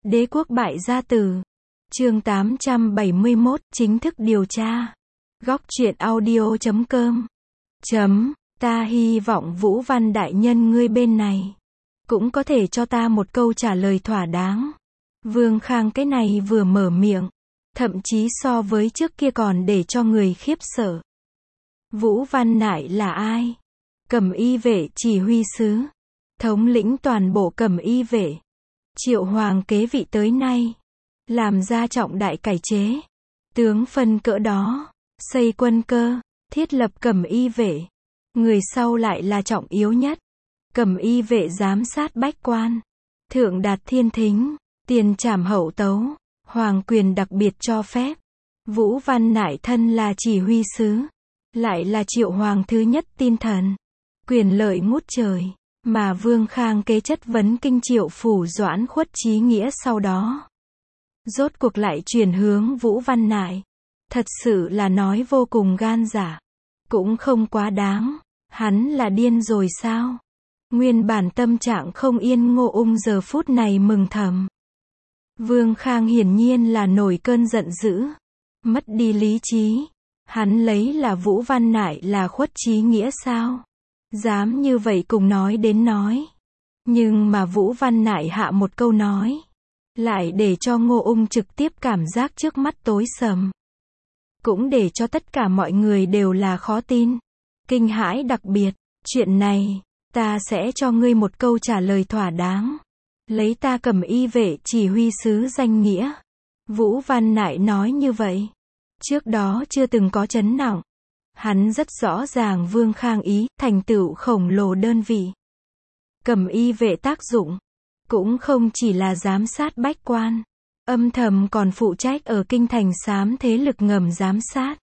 Đế quốc bại gia tử. Chương 871, chính thức điều tra. Góc truyện audio.com. Ta hy vọng Vũ Văn đại nhân ngươi bên này cũng có thể cho ta một câu trả lời thỏa đáng. Vương Khang cái này vừa mở miệng, thậm chí so với trước kia còn để cho người khiếp sợ. Vũ Văn Nại là ai? Cẩm y vệ chỉ huy sứ, thống lĩnh toàn bộ cẩm y vệ. Triệu Hoàng kế vị tới nay, làm ra trọng đại cải chế, tướng phân cỡ đó, xây quân cơ, thiết lập cẩm y vệ. Người sau lại là trọng yếu nhất. Cẩm y vệ giám sát bách quan, thượng đạt thiên thính, tiền trảm hậu tấu, hoàng quyền đặc biệt cho phép. Vũ Văn Nại thân là chỉ huy sứ, lại là Triệu Hoàng thứ nhất tin thần, quyền lợi ngút trời, mà Vương Khang kế chất vấn kinh Triệu phủ Doãn Khuất Chí Nghĩa sau đó. Rốt cuộc lại chuyển hướng Vũ Văn Nại. Thật sự là nói vô cùng gan dạ, cũng không quá đáng. Hắn là điên rồi sao? Nguyên bản tâm trạng không yên Ngô Ung giờ phút này mừng thầm. Vương Khang hiển nhiên là nổi cơn giận dữ, mất đi lý trí. Hắn lấy là Vũ Văn Nại là Khuất Chí Nghĩa sao? Dám như vậy cùng nói đến nói. Nhưng mà Vũ Văn Nại hạ một câu nói, lại để cho Ngô Ung trực tiếp cảm giác trước mắt tối sầm. Cũng để cho tất cả mọi người đều là khó tin, kinh hãi đặc biệt. Chuyện này, ta sẽ cho ngươi một câu trả lời thỏa đáng. Lấy ta cẩm y vệ chỉ huy sứ danh nghĩa. Vũ Văn Nại nói như vậy. Trước đó chưa từng có chấn nặng. Hắn rất rõ ràng Vương Khang ý, thành tựu khổng lồ đơn vị. Cẩm y vệ tác dụng, cũng không chỉ là giám sát bách quan. Âm thầm còn phụ trách ở kinh thành xám thế lực ngầm giám sát.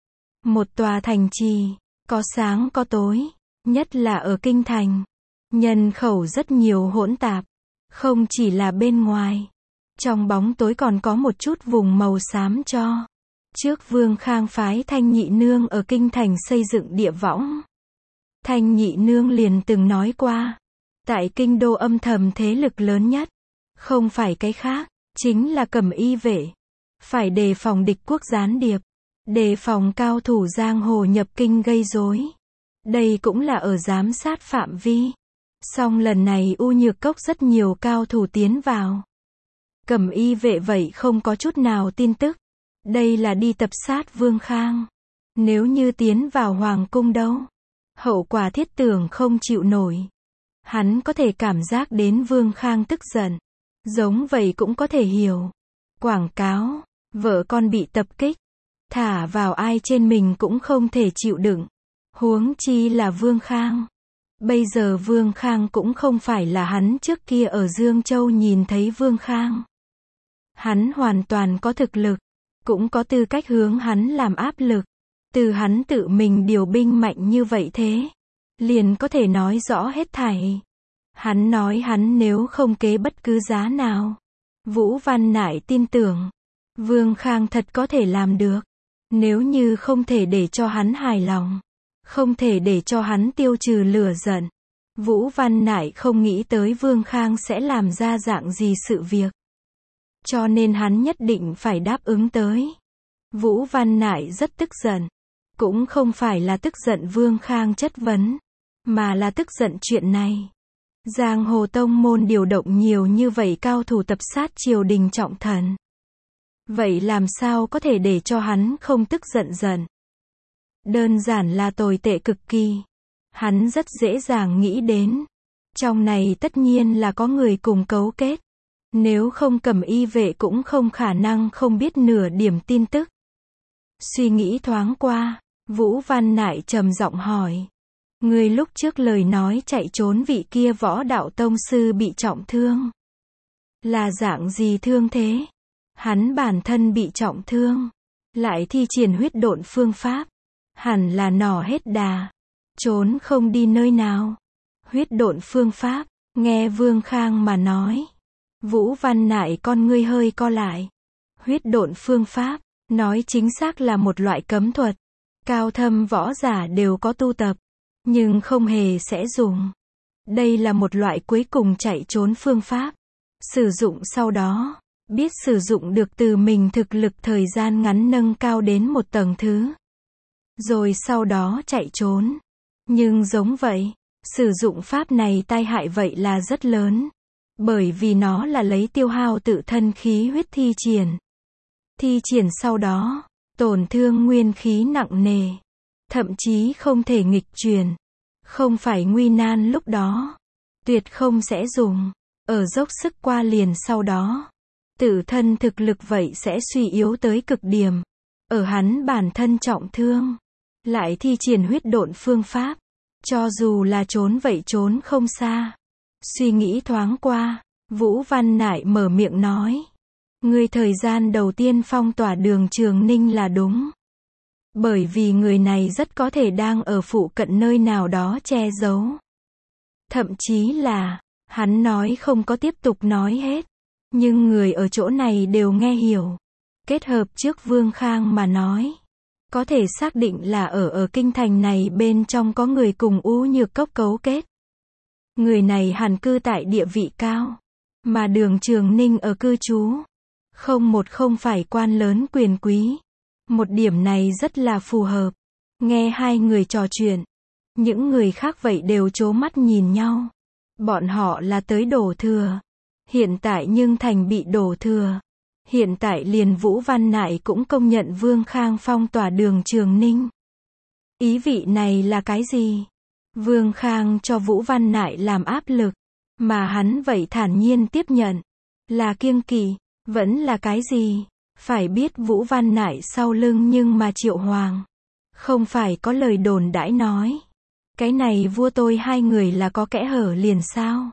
Một tòa thành trì, có sáng có tối, nhất là ở kinh thành. Nhân khẩu rất nhiều hỗn tạp, không chỉ là bên ngoài. Trong bóng tối còn có một chút vùng màu xám cho. Trước Vương Khang phái Thanh Nhị Nương ở kinh thành xây dựng địa võng. Thanh Nhị Nương liền từng nói qua, tại kinh đô âm thầm thế lực lớn nhất, không phải cái khác, chính là cẩm y vệ. Phải đề phòng địch quốc gián điệp, đề phòng cao thủ giang hồ nhập kinh gây rối. Đây cũng là ở giám sát phạm vi. Song lần này U Nhược Cốc rất nhiều cao thủ tiến vào. Cẩm y vệ vậy không có chút nào tin tức. Đây là đi tập sát Vương Khang. Nếu như tiến vào hoàng cung đâu, hậu quả thiết tưởng không chịu nổi. Hắn có thể cảm giác đến Vương Khang tức giận. Giống vậy cũng có thể hiểu. Quảng cáo, vợ con bị tập kích, thả vào ai trên mình cũng không thể chịu đựng. Huống chi là Vương Khang. Bây giờ Vương Khang cũng không phải là hắn trước kia ở Dương Châu nhìn thấy Vương Khang. Hắn hoàn toàn có thực lực, cũng có tư cách hướng hắn làm áp lực. Từ hắn tự mình điều binh mạnh như vậy thế, liền có thể nói rõ hết thảy. Hắn nói hắn nếu không kế bất cứ giá nào, Vũ Văn Nại tin tưởng, Vương Khang thật có thể làm được. Nếu như không thể để cho hắn hài lòng, không thể để cho hắn tiêu trừ lửa giận, Vũ Văn Nại không nghĩ tới Vương Khang sẽ làm ra dạng gì sự việc. Cho nên hắn nhất định phải đáp ứng tới. Vũ Văn Nại rất tức giận. Cũng không phải là tức giận Vương Khang chất vấn, mà là tức giận chuyện này. Giang hồ tông môn điều động nhiều như vậy cao thủ tập sát triều đình trọng thần. Vậy làm sao có thể để cho hắn không tức giận? Đơn giản là tồi tệ cực kỳ. Hắn rất dễ dàng nghĩ đến. Trong này tất nhiên là có người cùng cấu kết. Nếu không cẩm y vệ cũng không khả năng không biết nửa điểm tin tức. Suy nghĩ thoáng qua, Vũ Văn Nại trầm giọng hỏi. Người lúc trước lời nói chạy trốn vị kia võ đạo tông sư bị trọng thương. Là dạng gì thương thế? Hắn bản thân bị trọng thương, lại thi triển huyết độn phương pháp. Hẳn là nỏ hết đà, trốn không đi nơi nào. Huyết độn phương pháp, nghe Vương Khang mà nói. Vũ Văn Nại con ngươi hơi co lại. Huyết độn phương pháp, nói chính xác là một loại cấm thuật. Cao thâm võ giả đều có tu tập, nhưng không hề sẽ dùng. Đây là một loại cuối cùng chạy trốn phương pháp. sử dụng sau đó, biết sử dụng được từ mình thực lực thời gian ngắn nâng cao đến một tầng thứ. Rồi sau đó chạy trốn. Nhưng giống vậy, sử dụng pháp này tai hại vậy là rất lớn. Bởi vì nó là lấy tiêu hao tự thân khí huyết thi triển. Thi triển sau đó, tổn thương nguyên khí nặng nề. Thậm chí không thể nghịch chuyển. Không phải nguy nan lúc đó. Tuyệt không sẽ dùng. Ở dốc sức qua liền sau đó. Tự thân thực lực vậy sẽ suy yếu tới cực điểm. Ở hắn bản thân trọng thương. Lại thi triển huyết độn phương pháp. Cho dù là trốn vậy trốn không xa. Suy nghĩ thoáng qua, Vũ Văn Nại mở miệng nói. Người thời gian đầu tiên phong tỏa Đường Trường Ninh là đúng. Bởi vì người này rất có thể đang ở phụ cận nơi nào đó che giấu. Thậm chí là, hắn nói không có tiếp tục nói hết. Nhưng người ở chỗ này đều nghe hiểu. Kết hợp trước Vương Khang mà nói. Có thể xác định là ở kinh thành này bên trong có người cùng U Nhược Cốc cấu kết. Người này hẳn cư tại địa vị cao. Mà Đường Trường Ninh ở cư trú. Không phải quan lớn quyền quý. Một điểm này rất là phù hợp. Nghe hai người trò chuyện. Những người khác vậy đều trố mắt nhìn nhau. Bọn họ là tới đổ thừa. Hiện tại nhưng thành bị đổ thừa. Hiện tại liền Vũ Văn Nại cũng công nhận Vương Khang phong tỏa Đường Trường Ninh. Ý vị này là cái gì? Vương Khang cho Vũ Văn Nại làm áp lực. Mà hắn vậy thản nhiên tiếp nhận. Là kiêng kỵ. Vẫn là cái gì? Phải biết Vũ Văn Nại sau lưng nhưng mà Triệu Hoàng. Không phải có lời đồn đãi nói. Cái này vua tôi hai người là có kẽ hở liền sao?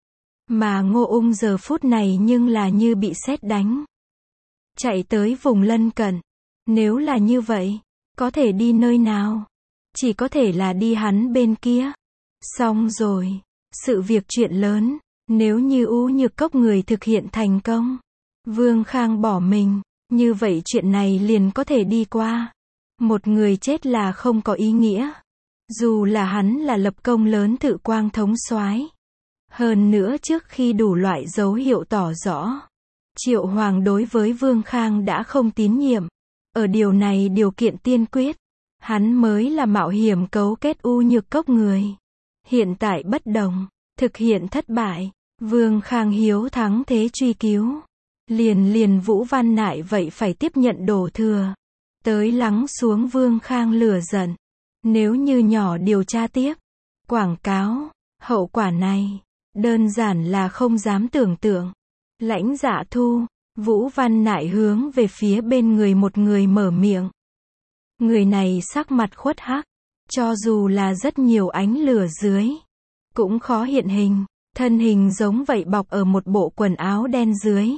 Mà Ngô Ung giờ phút này nhưng là như bị sét đánh. Chạy tới vùng lân cận. Nếu là như vậy, có thể đi nơi nào? Chỉ có thể là đi hắn bên kia. Xong rồi. Sự việc chuyện lớn. Nếu như U Nhược Cốc người thực hiện thành công. Vương Khang bỏ mình. Như vậy chuyện này liền có thể đi qua. Một người chết là không có ý nghĩa. Dù là hắn là lập công lớn Thự Quang thống soái. Hơn nữa trước khi đủ loại dấu hiệu tỏ rõ. Triệu Hoàng đối với Vương Khang đã không tín nhiệm. Ở điều này điều kiện tiên quyết. Hắn mới là mạo hiểm cấu kết U Nhược Cốc người. Hiện tại bất đồng. Thực hiện thất bại. Vương Khang hiếu thắng thế truy cứu. Liền Vũ Văn Nại vậy phải tiếp nhận đổ thừa. Tới lắng xuống Vương Khang lửa giận. Nếu như nhỏ điều tra tiếp. Quảng cáo. Hậu quả này. Đơn giản là không dám tưởng tượng. Lãnh Dạ Thu. Vũ Văn Nại hướng về phía bên người một người mở miệng. Người này sắc mặt khuất hắc. Cho dù là rất nhiều ánh lửa dưới. Cũng khó hiện hình. Thân hình giống vậy bọc ở một bộ quần áo đen dưới.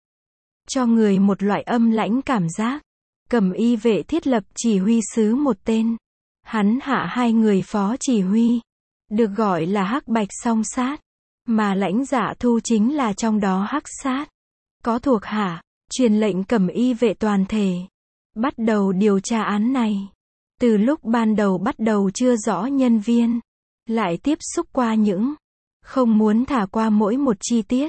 Cho người một loại âm lãnh cảm giác. Cẩm y vệ thiết lập chỉ huy sứ một tên. Hắn hạ hai người phó chỉ huy. Được gọi là Hắc Bạch song sát. Mà Lãnh Dạ Thu chính là trong đó hắc sát. Có thuộc hạ. Truyền lệnh cẩm y vệ toàn thể. Bắt đầu điều tra án này. Từ lúc ban đầu bắt đầu chưa rõ nhân viên. Lại tiếp xúc qua những. Không muốn thả qua mỗi một chi tiết.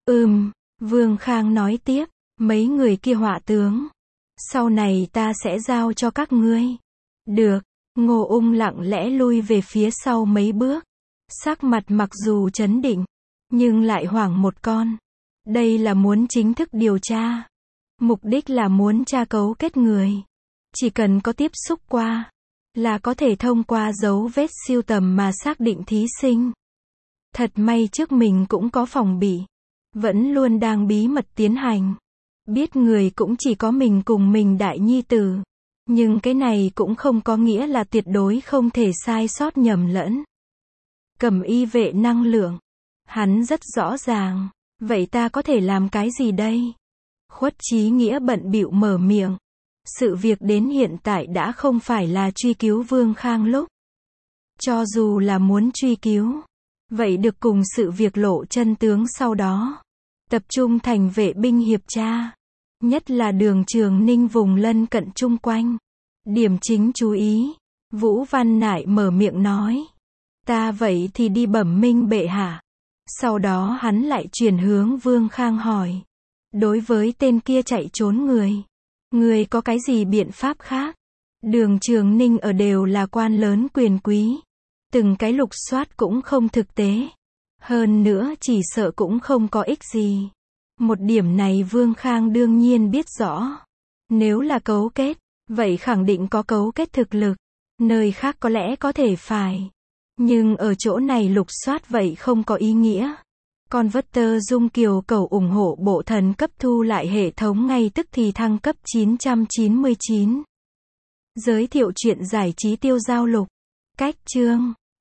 Vương Khang nói tiếp. Mấy người kia họa tướng. Sau này ta sẽ giao cho các ngươi. Được. Ngô Ung lặng lẽ lui về phía sau mấy bước. Sắc mặt mặc dù trấn định. Nhưng lại hoảng một con. Đây là muốn chính thức điều tra. Mục đích là muốn tra cấu kết người. Chỉ cần có tiếp xúc qua. Là có thể thông qua dấu vết siêu tầm mà xác định thí sinh. Thật may trước mình cũng có phòng bị. Vẫn luôn đang bí mật tiến hành. Biết người cũng chỉ có mình cùng mình đại nhi tử. Nhưng cái này cũng không có nghĩa là tuyệt đối không thể sai sót nhầm lẫn. Cẩm y vệ năng lượng. Hắn rất rõ ràng. Vậy ta có thể làm cái gì đây? Khuất Chí Nghĩa bận bịu mở miệng. Sự việc đến hiện tại đã không phải là truy cứu Vương Khang lúc. Cho dù là muốn truy cứu. Vậy được cùng sự việc lộ chân tướng sau đó. Tập trung thành vệ binh hiệp tra. Nhất là Đường Trường Ninh vùng lân cận chung quanh. Điểm chính chú ý. Vũ Văn Nại mở miệng nói. Ta vậy thì đi bẩm minh bệ hạ. Sau đó hắn lại chuyển hướng Vương Khang hỏi. Đối với tên kia chạy trốn người có cái gì biện pháp khác? Đường Trường Ninh ở đều là quan lớn quyền quý. Từng cái lục soát cũng không thực tế. Hơn nữa chỉ sợ cũng không có ích gì. Một điểm này Vương Khang đương nhiên biết rõ. Nếu là cấu kết, vậy khẳng định có cấu kết thực lực. Nơi khác có lẽ có thể phải. Nhưng ở chỗ này lục soát vậy không có ý nghĩa. Converter Dung Kiều cầu ủng hộ bộ thần cấp thu lại hệ thống ngay tức thì thăng cấp 999. Giới thiệu truyện giải trí tiêu giao lục. Cách chương